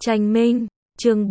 Tranh Minh, chương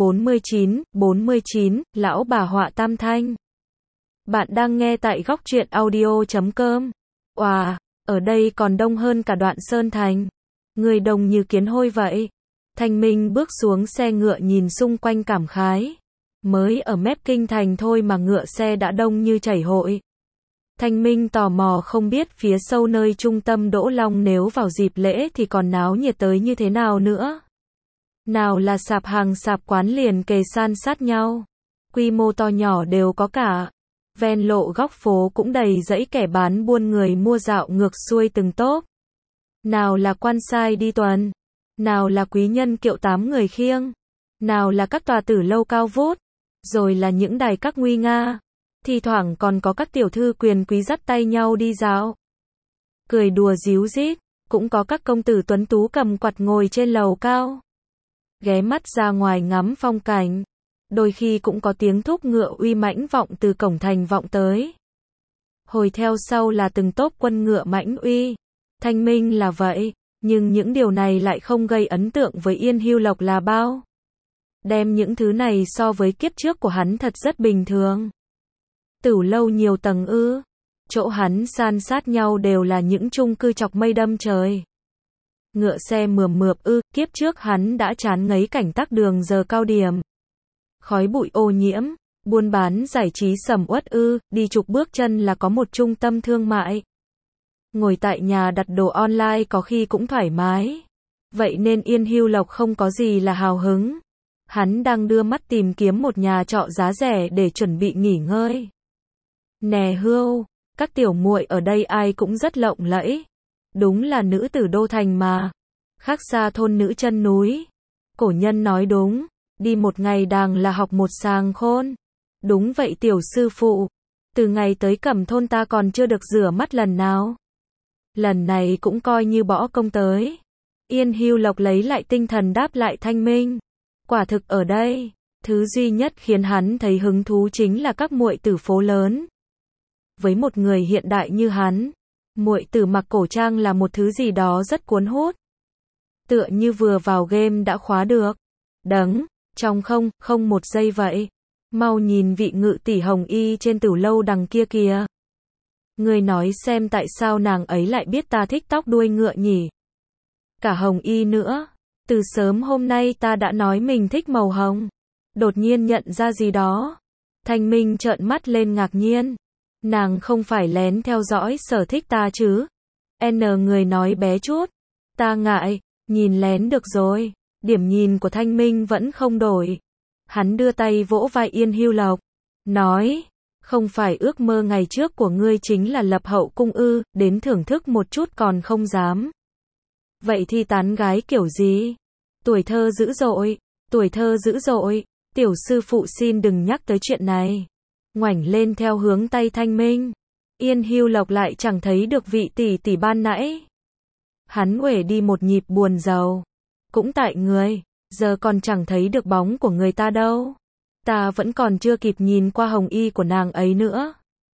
49, Lão bà họa tam thanh. Bạn đang nghe tại góc truyện audio.com. Wow, ở đây còn đông hơn cả Đoạn Sơn Thành. Người đông như kiến hôi vậy. Thanh Minh bước xuống xe ngựa nhìn xung quanh cảm khái. Mới ở mép kinh thành thôi mà ngựa xe đã đông như chảy hội. Thanh Minh tò mò không biết phía sâu nơi trung tâm Đỗ Long nếu vào dịp lễ thì còn náo nhiệt tới như thế nào nữa. Nào là sạp hàng sạp quán liền kề san sát nhau. Quy mô to nhỏ đều có cả. Ven lộ góc phố cũng đầy dãy kẻ bán buôn người mua dạo ngược xuôi từng tốp. Nào là quan sai đi tuần. Nào là quý nhân kiệu 8 người khiêng. Nào là các tòa tử lâu cao vút. Rồi là những đài các nguy nga. Thi thoảng còn có các tiểu thư quyền quý dắt tay nhau đi dạo. Cười đùa díu dít. Cũng có các công tử tuấn tú cầm quạt ngồi trên lầu cao. Ghé mắt ra ngoài ngắm phong cảnh. Đôi khi cũng có tiếng thúc ngựa uy mãnh vọng từ cổng thành vọng tới. Hồi theo sau là từng tốp quân ngựa mãnh uy. Thanh Minh là vậy, nhưng những điều này lại không gây ấn tượng với Yên Hưu Lộc là bao. Đem những thứ này so với kiếp trước của hắn thật rất bình thường. Tửu lâu nhiều tầng ư? Chỗ hắn san sát nhau đều là những chung cư chọc mây đâm trời. Ngựa xe mườm mượp ư? Kiếp trước hắn đã chán ngấy cảnh tắc đường giờ cao điểm. Khói bụi ô nhiễm, buôn bán giải trí sầm uất ư? Đi chục bước chân là có một trung tâm thương mại. Ngồi tại nhà đặt đồ online có khi cũng thoải mái. Vậy nên Yên Hưu Lộc không có gì là hào hứng. Hắn đang đưa mắt tìm kiếm một nhà trọ giá rẻ để chuẩn bị nghỉ ngơi. Nè Hưu, các tiểu muội ở đây ai cũng rất lộng lẫy. Đúng là nữ tử đô thành mà. Khác xa thôn nữ chân núi. Cổ nhân nói đúng. Đi một ngày đàng là học một sàng khôn. Đúng vậy tiểu sư phụ. Từ ngày tới Cẩm thôn ta còn chưa được rửa mắt lần nào. Lần này cũng coi như bỏ công tới. Yên Hưu Lộc lấy lại tinh thần đáp lại Thanh Minh. Quả thực ở đây, thứ duy nhất khiến hắn thấy hứng thú chính là các muội tử phố lớn. Với một người hiện đại như hắn, muội tử mặc cổ trang là một thứ gì đó rất cuốn hút. Tựa như vừa vào game đã khóa được. Đấng, trong không một giây vậy. Mau nhìn vị ngự tỷ Hồng Y trên tửu lâu đằng kia kìa. Người nói xem tại sao nàng ấy lại biết ta thích tóc đuôi ngựa nhỉ? Cả Hồng Y nữa. Từ sớm hôm nay ta đã nói mình thích màu hồng. Đột nhiên nhận ra gì đó. Thanh Minh trợn mắt lên ngạc nhiên. Nàng không phải lén theo dõi sở thích ta chứ? Người nói bé chút. Ta ngại, nhìn lén được rồi. Điểm nhìn của Thanh Minh vẫn không đổi. Hắn đưa tay vỗ vai Yên Hưu Lộc. Nói, không phải ước mơ ngày trước của ngươi chính là lập hậu cung ư, đến thưởng thức một chút còn không dám. Vậy thì tán gái kiểu gì? Tuổi thơ dữ dội, tuổi thơ dữ dội, tiểu sư phụ xin đừng nhắc tới chuyện này. Ngoảnh lên theo hướng tay Thanh Minh. Yên Hưu Lộc lại chẳng thấy được vị tỷ tỷ ban nãy. Hắn uể đi một nhịp buồn rầu. Cũng tại người, giờ còn chẳng thấy được bóng của người ta đâu. Ta vẫn còn chưa kịp nhìn qua Hồng Y của nàng ấy nữa.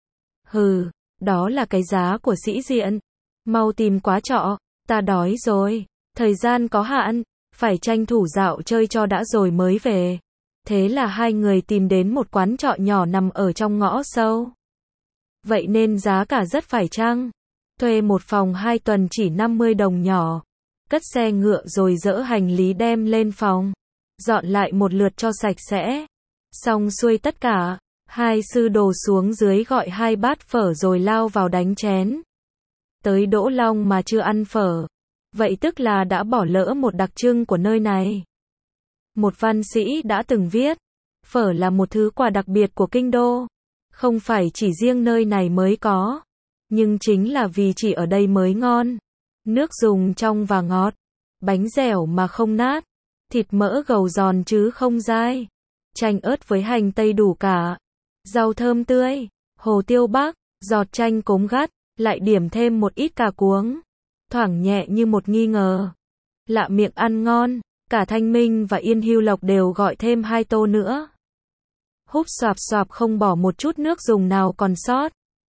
Hừ, đó là cái giá của sĩ diện. Mau tìm quá trọ, ta đói rồi. Thời gian có hạn, phải tranh thủ dạo chơi cho đã rồi mới về. Thế là hai người tìm đến một quán trọ nhỏ nằm ở trong ngõ sâu. Vậy nên giá cả rất phải chăng. Thuê một phòng 2 tuần chỉ 50 đồng nhỏ. Cất xe ngựa rồi dỡ hành lý đem lên phòng. Dọn lại một lượt cho sạch sẽ. Xong xuôi tất cả, hai sư đồ xuống dưới gọi 2 bát phở rồi lao vào đánh chén. Tới Đỗ Long mà chưa ăn phở. Vậy tức là đã bỏ lỡ một đặc trưng của nơi này. Một văn sĩ đã từng viết, phở là một thứ quà đặc biệt của kinh đô. Không phải chỉ riêng nơi này mới có, nhưng chính là vì chỉ ở đây mới ngon. Nước dùng trong và ngọt, bánh dẻo mà không nát, thịt mỡ gầu giòn chứ không dai. Chanh ớt với hành tây đủ cả. Rau thơm tươi, hồ tiêu bắc, giọt chanh cốm gắt, lại điểm thêm một ít cà cuống. Thoảng nhẹ như một nghi ngờ. Lạ miệng ăn ngon, cả Thanh Minh và Yên Hưu Lộc đều gọi thêm 2 tô nữa. Húp xoạp xoạp không bỏ một chút nước dùng nào còn sót.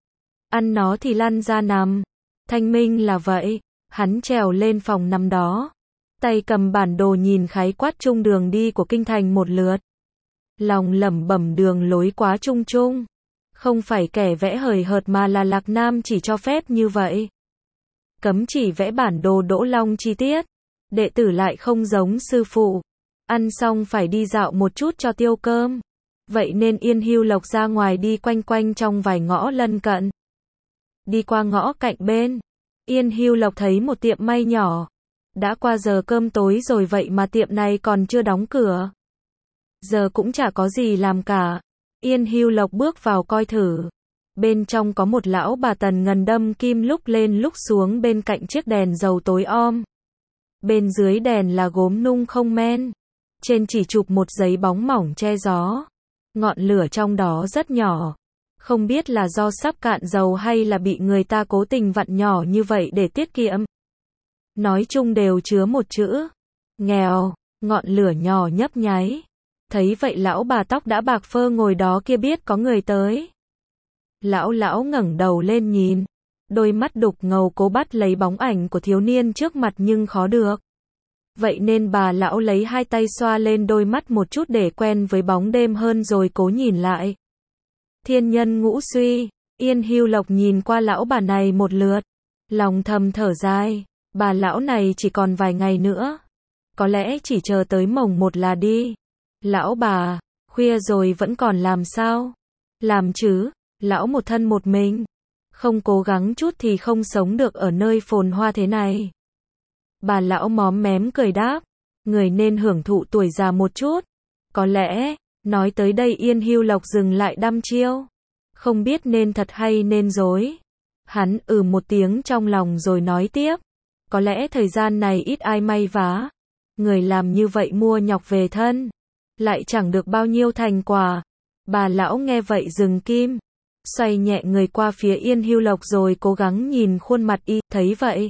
Ăn nó thì lăn ra nằm. Thanh Minh là vậy, hắn trèo lên phòng nằm đó. tay cầm bản đồ nhìn khái quát chung đường đi của kinh thành một lượt. Lòng lẩm bẩm đường lối quá chung chung. Không phải kẻ vẽ hời hợt mà là Lạc Nam chỉ cho phép như vậy. Cấm chỉ vẽ bản đồ Đỗ Long chi tiết. Đệ tử lại không giống sư phụ. Ăn xong phải đi dạo một chút cho tiêu cơm. Vậy nên Yên Hưu Lộc ra ngoài đi quanh quanh trong vài ngõ lân cận. Đi qua ngõ cạnh bên, Yên Hưu Lộc thấy một tiệm may nhỏ. Đã qua giờ cơm tối rồi vậy mà tiệm này còn chưa đóng cửa. Giờ cũng chả có gì làm cả. Yên Hưu Lộc bước vào coi thử. Bên trong có một lão bà tần ngần đâm kim lúc lên lúc xuống bên cạnh chiếc đèn dầu tối om. Bên dưới đèn là gốm nung không men. Trên chỉ chụp một giấy bóng mỏng che gió. Ngọn lửa trong đó rất nhỏ. Không biết là do sắp cạn dầu hay là bị người ta cố tình vặn nhỏ như vậy để tiết kiệm. Nói chung đều chứa một chữ. Nghèo. Ngọn lửa nhỏ nhấp nháy. Thấy vậy lão bà tóc đã bạc phơ ngồi đó kia biết có người tới. Lão ngẩng đầu lên nhìn. Đôi mắt đục ngầu cố bắt lấy bóng ảnh của thiếu niên trước mặt nhưng khó được. Vậy nên bà lão lấy hai tay xoa lên đôi mắt một chút để quen với bóng đêm hơn rồi cố nhìn lại. Thiên nhân ngũ suy. Yên Hưu Lộc nhìn qua lão bà này một lượt. Lòng thầm thở dài. Bà lão này chỉ còn vài ngày nữa. Có lẽ chỉ chờ tới mồng 1 là đi. Lão bà, khuya rồi vẫn còn làm sao? Làm chứ, lão một thân một mình. Không cố gắng chút thì không sống được ở nơi phồn hoa thế này. Bà lão móm mém cười đáp. Người nên hưởng thụ tuổi già một chút. Có lẽ, nói tới đây Yên Hưu Lộc dừng lại đăm chiêu. Không biết nên thật hay nên dối. Hắn một tiếng trong lòng rồi nói tiếp. Có lẽ thời gian này ít ai may vá. Người làm như vậy mua nhọc về thân. Lại chẳng được bao nhiêu thành quả. Bà lão nghe vậy dừng kim. Xoay nhẹ người qua phía Yên Hưu Lộc rồi cố gắng nhìn khuôn mặt y. Thấy vậy.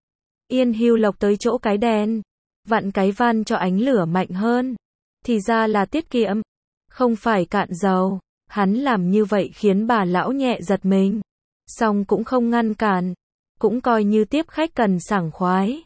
Yên Hưu Lộc tới chỗ cái đèn. Vặn cái van cho ánh lửa mạnh hơn. Thì ra là tiết kiệm. Không phải cạn dầu. Hắn làm như vậy khiến bà lão nhẹ giật mình. Xong cũng không ngăn cản. Cũng coi như tiếp khách cần sảng khoái.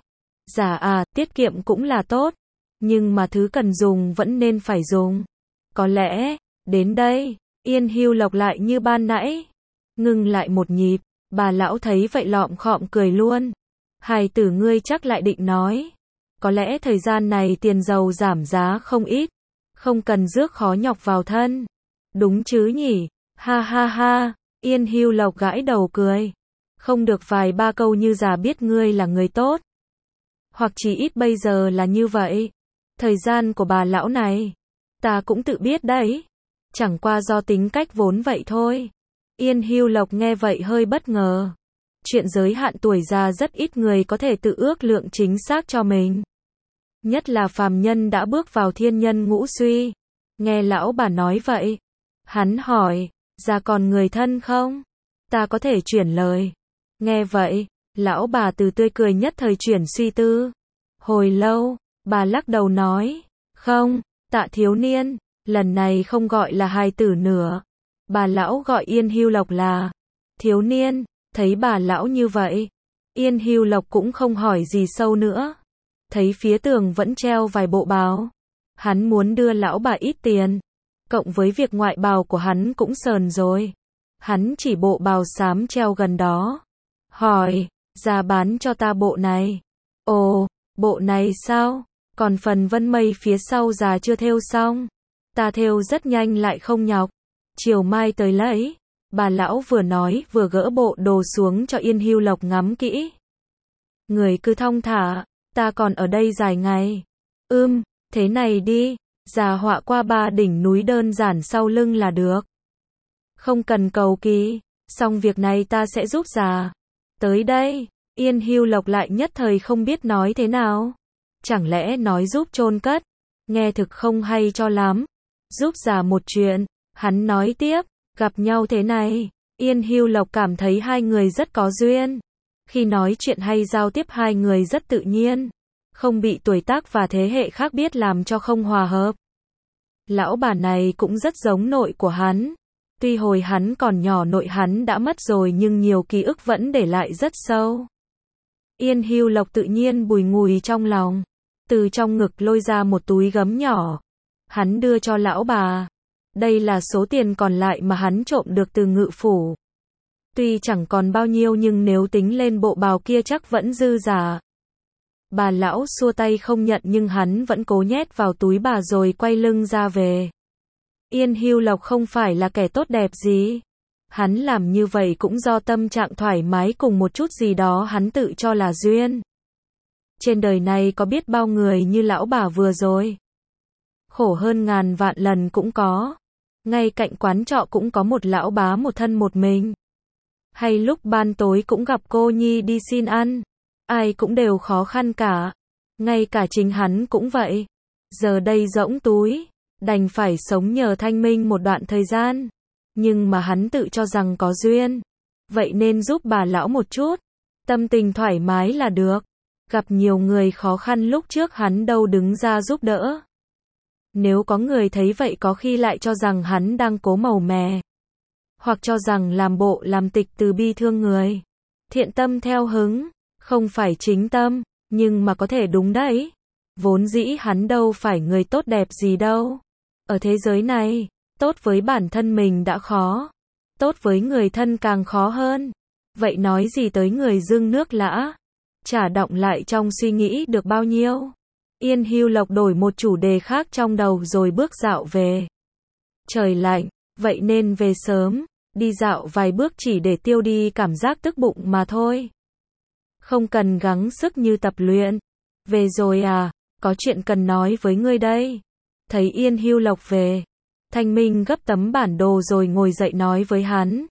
Dạ tiết kiệm cũng là tốt. Nhưng mà thứ cần dùng vẫn nên phải dùng. Có lẽ, đến đây, Yên Hưu Lộc lại như ban nãy. Ngừng lại một nhịp, bà lão thấy vậy lọm khọm cười luôn. Hài tử ngươi chắc lại định nói. Có lẽ thời gian này tiền dầu giảm giá không ít. Không cần rước khó nhọc vào thân. Đúng chứ nhỉ? Ha ha ha, Yên Hưu Lộc gãi đầu cười. Không được vài ba câu như già biết ngươi là người tốt. Hoặc chỉ ít bây giờ là như vậy. Thời gian của bà lão này, ta cũng tự biết đấy. Chẳng qua do tính cách vốn vậy thôi. Yên Hưu Lộc nghe vậy hơi bất ngờ. Chuyện giới hạn tuổi già rất ít người có thể tự ước lượng chính xác cho mình. Nhất là phàm nhân đã bước vào thiên nhân ngũ suy. Nghe lão bà nói vậy. Hắn hỏi, già còn người thân không? Ta có thể chuyển lời. Nghe vậy, lão bà từ tươi cười nhất thời chuyển suy tư. Hồi lâu, bà lắc đầu nói, không, Tạ thiếu niên, lần này không gọi là hài tử nữa. Bà lão gọi Yên Hưu Lộc là thiếu niên. Thấy bà lão như vậy, Yên Hưu Lộc cũng không hỏi gì sâu nữa. Thấy phía tường vẫn treo vài bộ báo. Hắn muốn đưa lão bà ít tiền. Cộng với việc ngoại bào của hắn cũng sờn rồi. Hắn chỉ bộ bào xám treo gần đó. Hỏi, ra bán cho ta bộ này. Ồ, bộ này sao? Còn phần vân mây phía sau già chưa thêu xong. Ta thêu rất nhanh lại không nhọc. Chiều mai tới lấy. Bà lão vừa nói vừa gỡ bộ đồ xuống cho Yên Hưu Lộc ngắm kỹ. Người cứ thong thả, ta còn ở đây dài ngày. Thế này đi, già họa qua 3 đỉnh núi đơn giản sau lưng là được. Không cần cầu kỳ, xong việc này ta sẽ giúp già. Tới đây, Yên Hưu Lộc lại nhất thời không biết nói thế nào. Chẳng lẽ nói giúp chôn cất, nghe thực không hay cho lắm. Giúp già một chuyện, hắn nói tiếp, gặp nhau thế này, Yên Hưu Lộc cảm thấy hai người rất có duyên. Khi nói chuyện hay giao tiếp hai người rất tự nhiên, không bị tuổi tác và thế hệ khác biết làm cho không hòa hợp. Lão bà này cũng rất giống nội của hắn. Tuy hồi hắn còn nhỏ nội hắn đã mất rồi nhưng nhiều ký ức vẫn để lại rất sâu. Yên Hưu Lộc tự nhiên bùi ngùi trong lòng. từ trong ngực lôi ra một túi gấm nhỏ. Hắn đưa cho lão bà. Đây là số tiền còn lại mà hắn trộm được từ ngự phủ. Tuy chẳng còn bao nhiêu nhưng nếu tính lên bộ bào kia chắc vẫn dư giả. Bà lão xua tay không nhận nhưng hắn vẫn cố nhét vào túi bà rồi quay lưng ra về. Yên Hưu Lộc không phải là kẻ tốt đẹp gì. Hắn làm như vậy cũng do tâm trạng thoải mái cùng một chút gì đó hắn tự cho là duyên. Trên đời này có biết bao người như lão bà vừa rồi. Khổ hơn ngàn vạn lần cũng có. Ngay cạnh quán trọ cũng có một lão bá một thân một mình. Hay lúc ban tối cũng gặp cô nhi đi xin ăn. Ai cũng đều khó khăn cả. Ngay cả chính hắn cũng vậy. Giờ đây rỗng túi. Đành phải sống nhờ Thanh Minh một đoạn thời gian. Nhưng mà hắn tự cho rằng có duyên. Vậy nên giúp bà lão một chút. Tâm tình thoải mái là được. Gặp nhiều người khó khăn lúc trước hắn đâu đứng ra giúp đỡ. Nếu có người thấy vậy có khi lại cho rằng hắn đang cố màu mè. Hoặc cho rằng làm bộ làm tịch từ bi thương người. Thiện tâm theo hứng. Không phải chính tâm. Nhưng mà có thể đúng đấy. Vốn dĩ hắn đâu phải người tốt đẹp gì đâu. Ở thế giới này, tốt với bản thân mình đã khó. Tốt với người thân càng khó hơn. Vậy nói gì tới người dưng nước lã. Chả động lại trong suy nghĩ được bao nhiêu. Yên Hưu Lộc đổi một chủ đề khác trong đầu rồi bước dạo về. Trời lạnh, vậy nên về sớm. Đi dạo vài bước chỉ để tiêu đi cảm giác tức bụng mà thôi. Không cần gắng sức như tập luyện. Về rồi à, có chuyện cần nói với ngươi đây. Thấy Yên Hưu Lộc về. Thanh Minh gấp tấm bản đồ rồi ngồi dậy nói với hắn.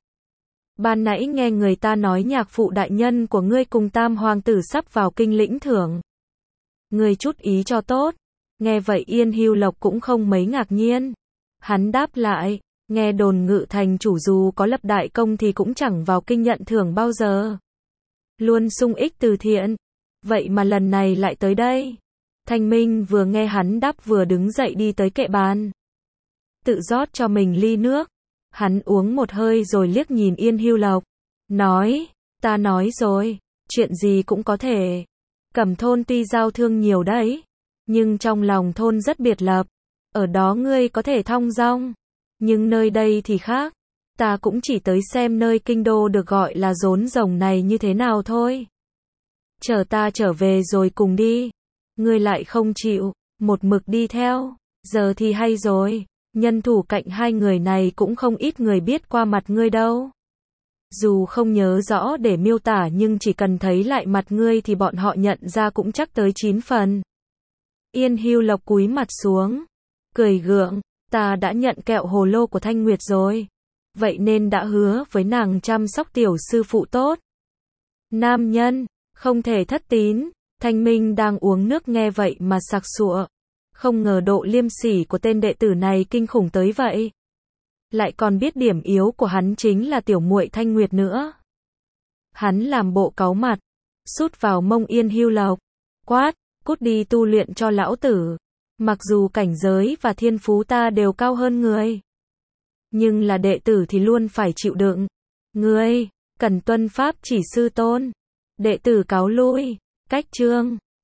Ban nãy nghe người ta nói nhạc phụ đại nhân của ngươi cùng tam hoàng tử sắp vào kinh lĩnh thưởng. Ngươi chút ý cho tốt. Nghe vậy Yên Hưu Lộc cũng không mấy ngạc nhiên. Hắn đáp lại, nghe đồn Ngự thành chủ dù có lập đại công thì cũng chẳng vào kinh nhận thưởng bao giờ. Luôn sung ích từ thiện. Vậy mà lần này lại tới đây. Thanh Minh vừa nghe hắn đáp vừa đứng dậy đi tới kệ bàn. Tự rót cho mình ly nước. Hắn uống một hơi rồi liếc nhìn Yên Hưu Lộc. Nói, ta nói rồi, chuyện gì cũng có thể. Cẩm thôn tuy giao thương nhiều đấy. Nhưng trong lòng thôn rất biệt lập. Ở đó ngươi có thể thong dong. Nhưng nơi đây thì khác. Ta cũng chỉ tới xem nơi kinh đô được gọi là rốn rồng này như thế nào thôi. Chờ ta trở về rồi cùng đi. Ngươi lại không chịu, một mực đi theo. Giờ thì hay rồi. Nhân thủ cạnh hai người này cũng không ít người biết qua mặt ngươi đâu. Dù không nhớ rõ để miêu tả nhưng chỉ cần thấy lại mặt ngươi thì bọn họ nhận ra cũng chắc tới 9 phần. Yên Hưu Lộc cúi mặt xuống. Cười gượng, ta đã nhận kẹo hồ lô của Thanh Nguyệt rồi. Vậy nên đã hứa với nàng chăm sóc tiểu sư phụ tốt. Nam nhân, không thể thất tín. Thanh Minh đang uống nước nghe vậy mà sặc sụa. Không ngờ độ liêm sỉ của tên đệ tử này kinh khủng tới vậy. Lại còn biết điểm yếu của hắn chính là tiểu muội Thanh Nguyệt nữa. Hắn làm bộ cáu mặt, sút vào mông Yên Hưu Lộc, quát, cút đi tu luyện cho lão tử. Mặc dù cảnh giới và thiên phú ta đều cao hơn người, nhưng là đệ tử thì luôn phải chịu đựng. Ngươi, cần tuân pháp chỉ sư tôn. Đệ tử cáo lui, cách chương.